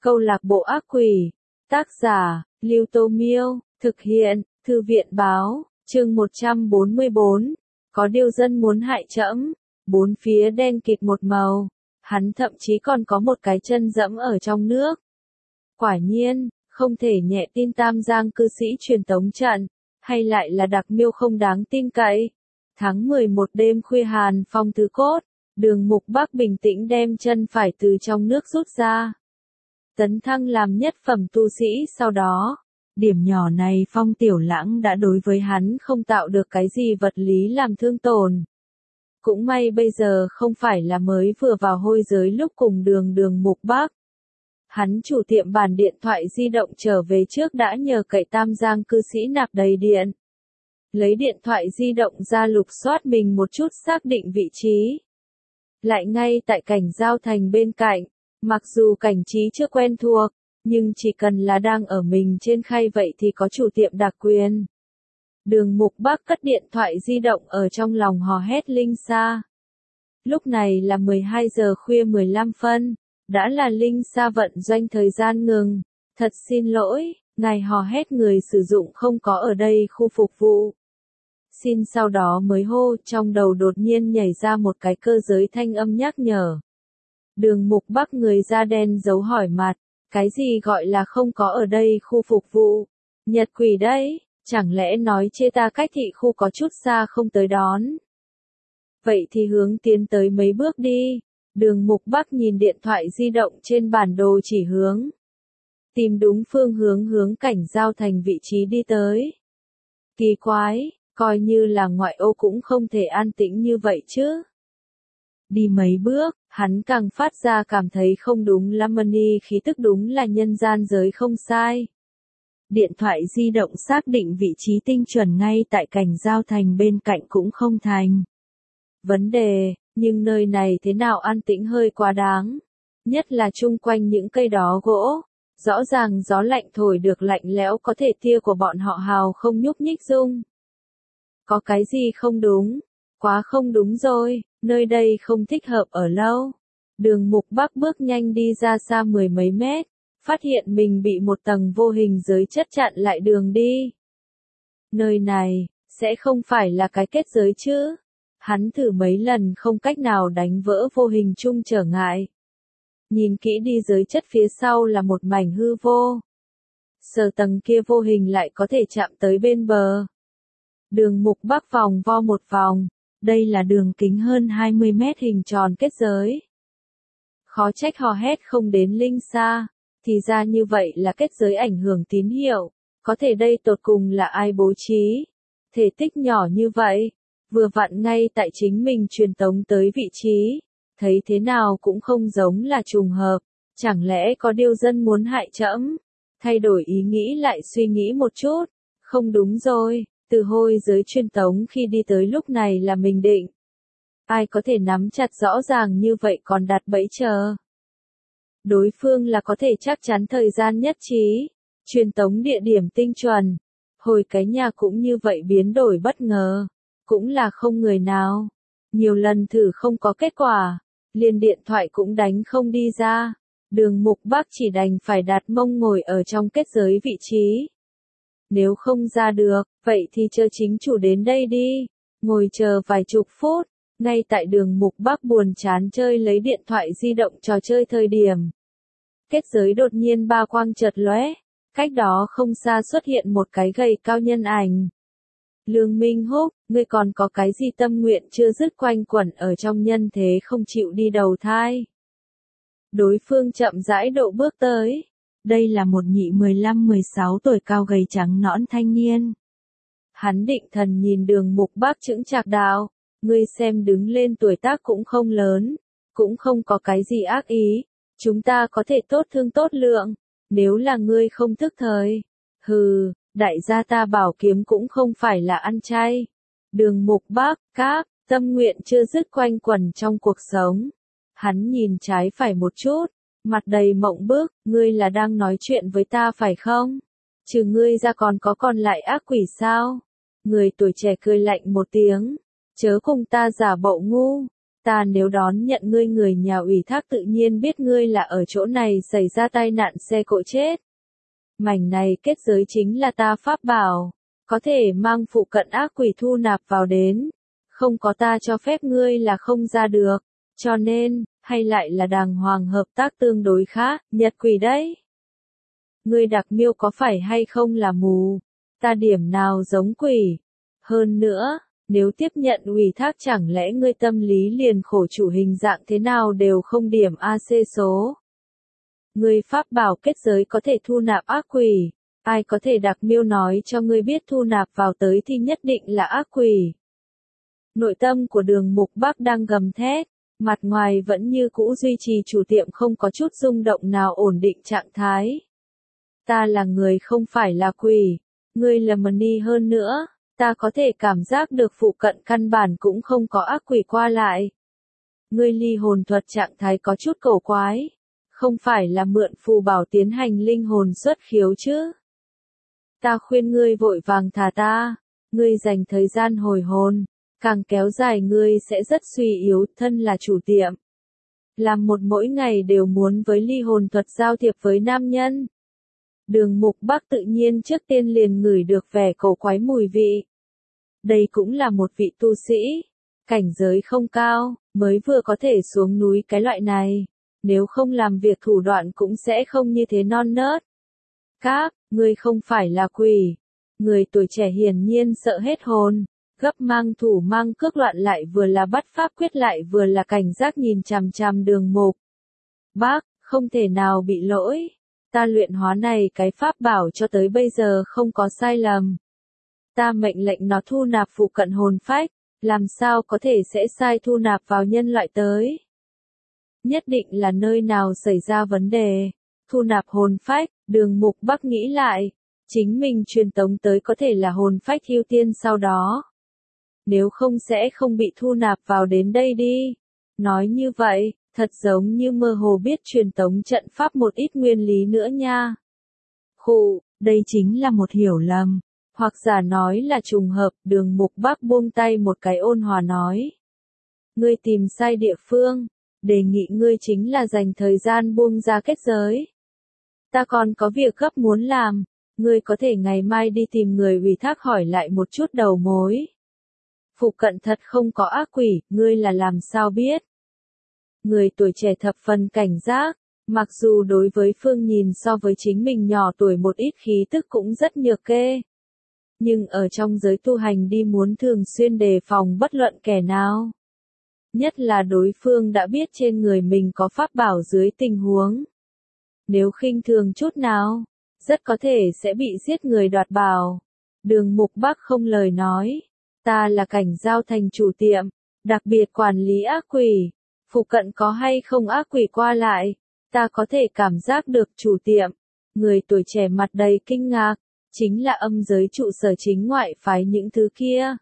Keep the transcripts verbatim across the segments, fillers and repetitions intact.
Câu lạc bộ ác quỷ. Tác giả, Lưu Tô Miêu. Thực hiện, Thư viện Báo. Chương một trăm bốn mươi bốn. Có điều dân muốn hại trẫm. Bốn phía đen kịt một màu. Hắn thậm chí còn có một cái chân dẫm ở trong nước. Quả nhiên, không thể nhẹ tin Tam Giang cư sĩ truyền tống trận, hay lại là đặc miêu không đáng tin cậy. Tháng mười một đêm khuya Hàn Phong tứ cốt, Đường Mục Bắc bình tĩnh đem chân phải từ trong nước rút ra. Tấn thăng làm nhất phẩm tu sĩ sau đó. Điểm nhỏ này Phong Tiểu Lãng đã đối với hắn không tạo được cái gì vật lý làm thương tổn. Cũng may bây giờ không phải là mới vừa vào hôi giới lúc cùng đường đường Mục Bắc. Hắn chủ tiệm bàn điện thoại di động trở về trước đã nhờ cậy Tam Giang cư sĩ nạp đầy điện. Lấy điện thoại di động ra lục soát mình một chút xác định vị trí. Lại ngay tại cảnh giao thành bên cạnh, mặc dù cảnh trí chưa quen thuộc, nhưng chỉ cần là đang ở mình trên khay vậy thì có chủ tiệm đặc quyền. Đường Mục Bắc cất điện thoại di động ở trong lòng hò hét linh xa. Lúc này là mười hai giờ khuya mười lăm phân, đã là linh xa vận doanh thời gian ngừng. Thật xin lỗi, ngài hò hét người sử dụng không có ở đây khu phục vụ. Xin sau đó mới hô, trong đầu đột nhiên nhảy ra một cái cơ giới thanh âm nhắc nhở. Đường Mục Bắc người da đen giấu hỏi mặt, cái gì gọi là không có ở đây khu phục vụ? Nhật quỷ đấy, chẳng lẽ nói chê ta cách thị khu có chút xa không tới đón? Vậy thì hướng tiến tới mấy bước đi. Đường Mục Bắc nhìn điện thoại di động trên bản đồ chỉ hướng. Tìm đúng phương hướng hướng cảnh giao thành vị trí đi tới. Kỳ quái, coi như là ngoại ô cũng không thể an tĩnh như vậy chứ. Đi mấy bước, hắn càng phát ra cảm thấy không đúng lắm, mani khí tức đúng là nhân gian giới không sai. Điện thoại di động xác định vị trí tinh chuẩn ngay tại cảnh giao thành bên cạnh cũng không thành vấn đề, nhưng nơi này thế nào an tĩnh hơi quá đáng. Nhất là chung quanh những cây đó gỗ, rõ ràng gió lạnh thổi được lạnh lẽo có thể tia của bọn họ hào không nhúc nhích rung. Có cái gì không đúng? Quá không đúng rồi, nơi đây không thích hợp ở lâu. Đường Mục Bắc bước nhanh đi ra xa mười mấy mét, phát hiện mình bị một tầng vô hình giới chất chặn lại đường đi. Nơi này, sẽ không phải là cái kết giới chứ? Hắn thử mấy lần không cách nào đánh vỡ vô hình chung trở ngại. Nhìn kỹ đi giới chất phía sau là một mảnh hư vô. Sờ tầng kia vô hình lại có thể chạm tới bên bờ. Đường Mục Bắc vòng vo một vòng, đây là đường kính hơn hai mươi mét hình tròn kết giới. Khó trách hò hét không đến linh xa, thì ra như vậy là kết giới ảnh hưởng tín hiệu, có thể đây tột cùng là ai bố trí. Thể tích nhỏ như vậy, vừa vặn ngay tại chính mình truyền tống tới vị trí, thấy thế nào cũng không giống là trùng hợp, chẳng lẽ có điều dân muốn hại trẫm? Thay đổi ý nghĩ lại suy nghĩ một chút, không đúng rồi. Từ hôi giới truyền tống khi đi tới lúc này là mình định. Ai có thể nắm chặt rõ ràng như vậy còn đặt bẫy chờ. Đối phương là có thể chắc chắn thời gian nhất trí. Truyền tống địa điểm tinh chuẩn. Hồi cái nhà cũng như vậy biến đổi bất ngờ. Cũng là không người nào. Nhiều lần thử không có kết quả. Liền điện thoại cũng đánh không đi ra. Đường Mục Bắc chỉ đành phải đặt mông ngồi ở trong kết giới vị trí. Nếu không ra được, vậy thì chờ chính chủ đến đây đi. Ngồi chờ vài chục phút, ngay tại đường Mục Bắc buồn chán chơi lấy điện thoại di động trò chơi thời điểm. Kết giới đột nhiên ba quang chợt lóe, cách đó không xa xuất hiện một cái gầy cao nhân ảnh. Lương Minh Húc, ngươi còn có cái gì tâm nguyện chưa dứt quanh quẩn ở trong nhân thế không chịu đi đầu thai? Đối phương chậm rãi độ bước tới. Đây là một nhị mười lăm mười sáu tuổi cao gầy trắng nõn thanh niên. Hắn định thần nhìn đường Mục Bắc chững chạc đạo, ngươi xem đứng lên tuổi tác cũng không lớn, cũng không có cái gì ác ý, chúng ta có thể tốt thương tốt lượng, nếu là ngươi không thức thời. Hừ, đại gia ta bảo kiếm cũng không phải là ăn chay. Đường Mục Bắc, các, tâm nguyện chưa dứt quanh quẩn trong cuộc sống. Hắn nhìn trái phải một chút. Mặt đầy mộng bức, ngươi là đang nói chuyện với ta phải không? Trừ ngươi ra còn có còn lại ác quỷ sao? Người tuổi trẻ cười lạnh một tiếng, chớ cùng ta giả bộ ngu. Ta nếu đón nhận ngươi người nhà ủy thác tự nhiên biết ngươi là ở chỗ này xảy ra tai nạn xe cộ chết. Mảnh này kết giới chính là ta pháp bảo, có thể mang phụ cận ác quỷ thu nạp vào đến. Không có ta cho phép ngươi là không ra được, cho nên, hay lại là đàng hoàng hợp tác tương đối khác, nhật quỷ đấy. Ngươi đặc miêu có phải hay không là mù, ta điểm nào giống quỷ. Hơn nữa, nếu tiếp nhận ủy thác chẳng lẽ ngươi tâm lý liền khổ chủ hình dạng thế nào đều không điểm a xê số. Ngươi pháp bảo kết giới có thể thu nạp ác quỷ, ai có thể đặc miêu nói cho ngươi biết thu nạp vào tới thì nhất định là ác quỷ. Nội tâm của Đường Mục Bắc đang gầm thét, mặt ngoài vẫn như cũ duy trì chủ tiệm không có chút rung động nào ổn định trạng thái. Ta là người không phải là quỷ, ngươi là Mani hơn nữa, ta có thể cảm giác được phụ cận căn bản cũng không có ác quỷ qua lại. Ngươi ly hồn thuật trạng thái có chút cổ quái, không phải là mượn phù bảo tiến hành linh hồn xuất khiếu chứ. Ta khuyên ngươi vội vàng thả ta, ngươi dành thời gian hồi hồn, càng kéo dài ngươi sẽ rất suy yếu, thân là chủ tiệm. Làm một mỗi ngày đều muốn với ly hồn thuật giao thiệp với nam nhân. Đường Mục Bắc tự nhiên trước tiên liền ngửi được vẻ cổ quái mùi vị. Đây cũng là một vị tu sĩ, cảnh giới không cao, mới vừa có thể xuống núi cái loại này, nếu không làm việc thủ đoạn cũng sẽ không như thế non nớt. Các, ngươi không phải là quỷ. Người tuổi trẻ hiển nhiên sợ hết hồn, gấp mang thủ mang cước loạn lại vừa là bắt pháp quyết lại vừa là cảnh giác nhìn chằm chằm Đường Mục Bắc, không thể nào bị lỗi. Ta luyện hóa này cái pháp bảo cho tới bây giờ không có sai lầm. Ta mệnh lệnh nó thu nạp phụ cận hồn phách, làm sao có thể sẽ sai thu nạp vào nhân loại tới. Nhất định là nơi nào xảy ra vấn đề. Thu nạp hồn phách, Đường Mục Bắc nghĩ lại, chính mình truyền tống tới có thể là hồn phách hưu tiên sau đó. Nếu không sẽ không bị thu nạp vào đến đây đi. Nói như vậy, thật giống như mơ hồ biết truyền tống trận pháp một ít nguyên lý nữa nha. Khụ, đây chính là một hiểu lầm. Hoặc giả nói là trùng hợp, Đường Mục Bắc buông tay một cái ôn hòa nói. Ngươi tìm sai địa phương, đề nghị ngươi chính là dành thời gian buông ra kết giới. Ta còn có việc gấp muốn làm, ngươi có thể ngày mai đi tìm người ủy thác hỏi lại một chút đầu mối. Phụ cận thật không có ác quỷ, ngươi là làm sao biết? Người tuổi trẻ thập phần cảnh giác, mặc dù đối với Phương nhìn so với chính mình nhỏ tuổi một ít khí tức cũng rất nhược kê. Nhưng ở trong giới tu hành đi muốn thường xuyên đề phòng bất luận kẻ nào. Nhất là đối phương đã biết trên người mình có pháp bảo dưới tình huống. Nếu khinh thường chút nào, rất có thể sẽ bị giết người đoạt bảo. Đường Mục Bắc không lời nói. Ta là cảnh giao thành chủ tiệm, đặc biệt quản lý ác quỷ. Phụ cận có hay không ác quỷ qua lại, ta có thể cảm giác được chủ tiệm. Người tuổi trẻ mặt đầy kinh ngạc, chính là âm giới trụ sở chính ngoại phái những thứ kia.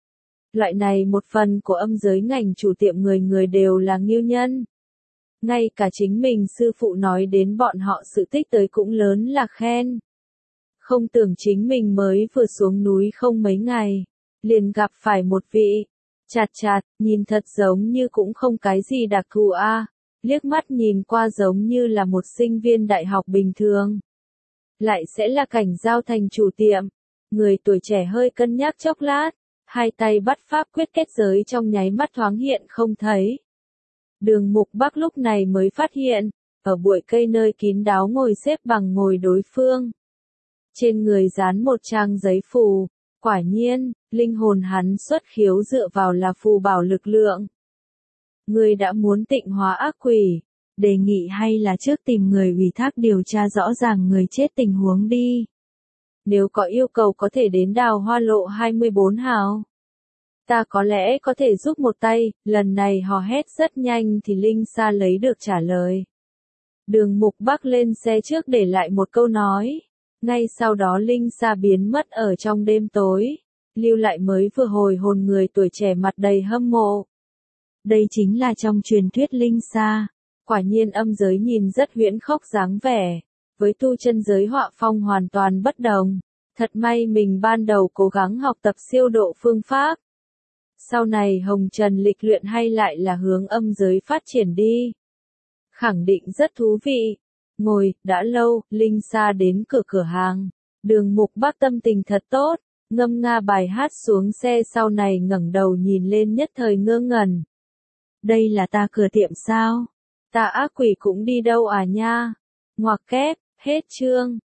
Loại này một phần của âm giới ngành chủ tiệm người người đều là nghiêu nhân. Ngay cả chính mình sư phụ nói đến bọn họ sự tích tới cũng lớn là khen. Không tưởng chính mình mới vừa xuống núi không mấy ngày, liền gặp phải một vị. Chạt chạt, nhìn thật giống như cũng không cái gì đặc thù a, à, liếc mắt nhìn qua giống như là một sinh viên đại học bình thường. Lại sẽ là cảnh giao thành chủ tiệm. Người tuổi trẻ hơi cân nhắc chốc lát, hai tay bắt pháp quyết kết giới trong nháy mắt thoáng hiện không thấy. Đường Mục Bắc lúc này mới phát hiện, ở bụi cây nơi kín đáo ngồi xếp bằng ngồi đối phương. Trên người dán một trang giấy phù. Quả nhiên, linh hồn hắn xuất khiếu dựa vào là phù bảo lực lượng. Ngươi đã muốn tịnh hóa ác quỷ, đề nghị hay là trước tìm người ủy thác điều tra rõ ràng người chết tình huống đi. Nếu có yêu cầu có thể đến Đào Hoa Lộ hai mươi bốn hào. Ta có lẽ có thể giúp một tay, lần này hò hét rất nhanh thì Linh Sa lấy được trả lời. Đường Mục Bắc lên xe trước để lại một câu nói. Ngay sau đó Linh Sa biến mất ở trong đêm tối, lưu lại mới vừa hồi hồn người tuổi trẻ mặt đầy hâm mộ. Đây chính là trong truyền thuyết Linh Sa, quả nhiên âm giới nhìn rất huyễn khốc dáng vẻ, với tu chân giới họa phong hoàn toàn bất đồng. Thật may mình ban đầu cố gắng học tập siêu độ phương pháp. Sau này hồng trần lịch luyện hay lại là hướng âm giới phát triển đi. Khẳng định rất thú vị. Ngồi, đã lâu, Linh Sa đến cửa cửa hàng. Đường Mục Bác tâm tình thật tốt, ngâm nga bài hát xuống xe sau này ngẩng đầu nhìn lên nhất thời ngơ ngẩn. Đây là ta cửa tiệm sao? Ta ác quỷ cũng đi đâu à nha? Ngoặc kép, hết chương.